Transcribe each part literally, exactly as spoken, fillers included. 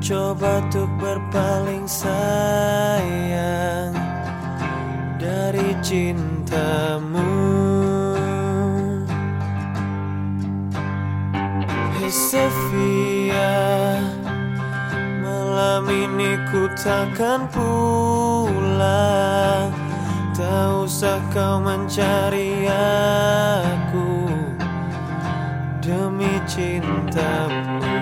mencoba untuk berpaling sayang dari cintamu. Hey Sofia, malam ini ku takkan pulang. Tak usah kau mencari aku demi cintamu.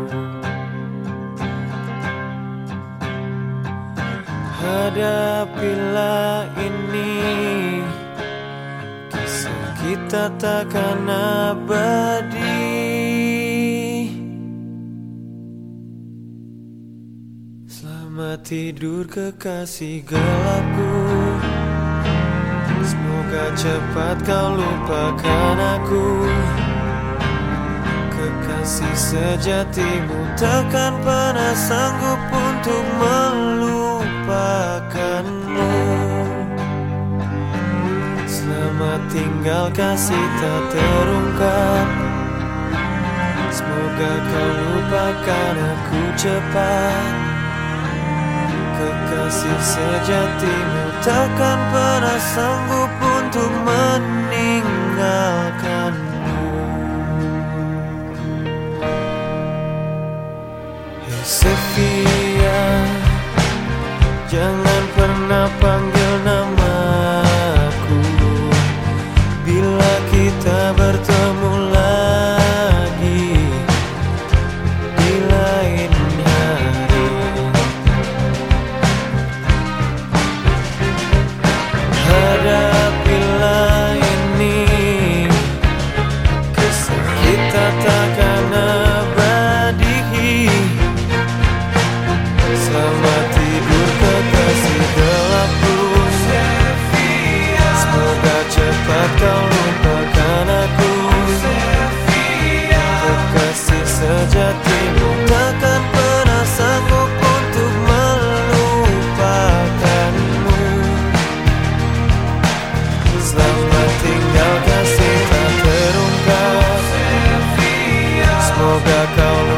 Hadapilah ini, kisah kita takkan abadi. Selamat tidur kekasih gelapku, semoga cepat kau lupakan aku. Kekasih sejatimu takkan pernah sanggup untuk melupakanmu. Selamat tinggal kasih tak terungkap, semoga kau lupakan aku cepat. Kekasih sejatimu takkan pernah sanggup untuk meninggalkanmu. Hey Sofia, jangan pernah panggil namaku bila kita bertemu lagi di lain hari. Hadapilah ini, kisah kita takkan abadi. Selamat tidur kekasih gelapku, semoga cepat kau lupakan aku. Kekasih sejatimu takkan pernah sanggup untuk melupakanmu. Selamat tinggal kasih tak terungkap, semoga kau